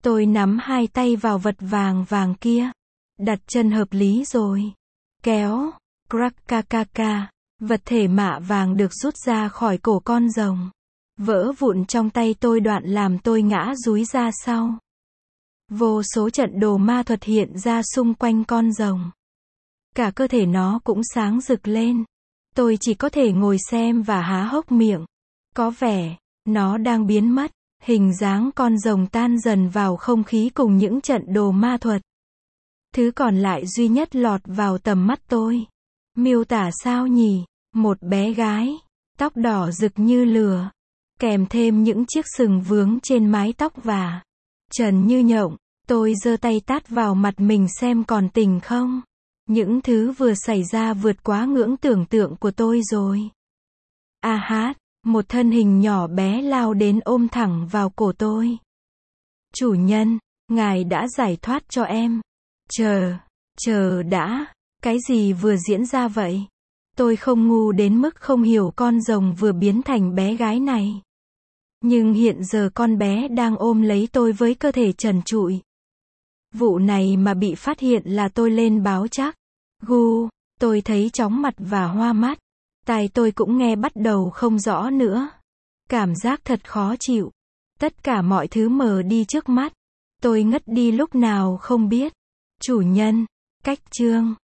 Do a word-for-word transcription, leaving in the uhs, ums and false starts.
Tôi nắm hai tay vào vật vàng vàng kia. Đặt chân hợp lý rồi. Kéo. Crack ca ca ca. Vật thể mạ vàng được rút ra khỏi cổ con rồng. Vỡ vụn trong tay tôi, đoạn làm tôi ngã dúi ra sau. Vô số trận đồ ma thuật hiện ra xung quanh con rồng. Cả cơ thể nó cũng sáng rực lên. Tôi chỉ có thể ngồi xem và há hốc miệng. Có vẻ, nó đang biến mất. Hình dáng con rồng tan dần vào không khí cùng những trận đồ ma thuật. Thứ còn lại duy nhất lọt vào tầm mắt tôi. Miêu tả sao nhỉ? Một bé gái, tóc đỏ rực như lửa, kèm thêm những chiếc sừng vướng trên mái tóc và trần như nhộng. Tôi giơ tay tát vào mặt mình xem còn tỉnh không. Những thứ vừa xảy ra vượt quá ngưỡng tưởng tượng của tôi rồi. A hát, một thân hình nhỏ bé lao đến ôm thẳng vào cổ tôi. Chủ nhân, ngài đã giải thoát cho em. Chờ, chờ đã, cái gì vừa diễn ra vậy? Tôi không ngu đến mức không hiểu con rồng vừa biến thành bé gái này. Nhưng hiện giờ con bé đang ôm lấy tôi với cơ thể trần trụi. Vụ này mà bị phát hiện là tôi lên báo chắc. Gu, tôi thấy chóng mặt và hoa mắt. Tai tôi cũng nghe bắt đầu không rõ nữa. Cảm giác thật khó chịu. Tất cả mọi thứ mờ đi trước mắt. Tôi ngất đi lúc nào không biết. Chủ nhân, cách chương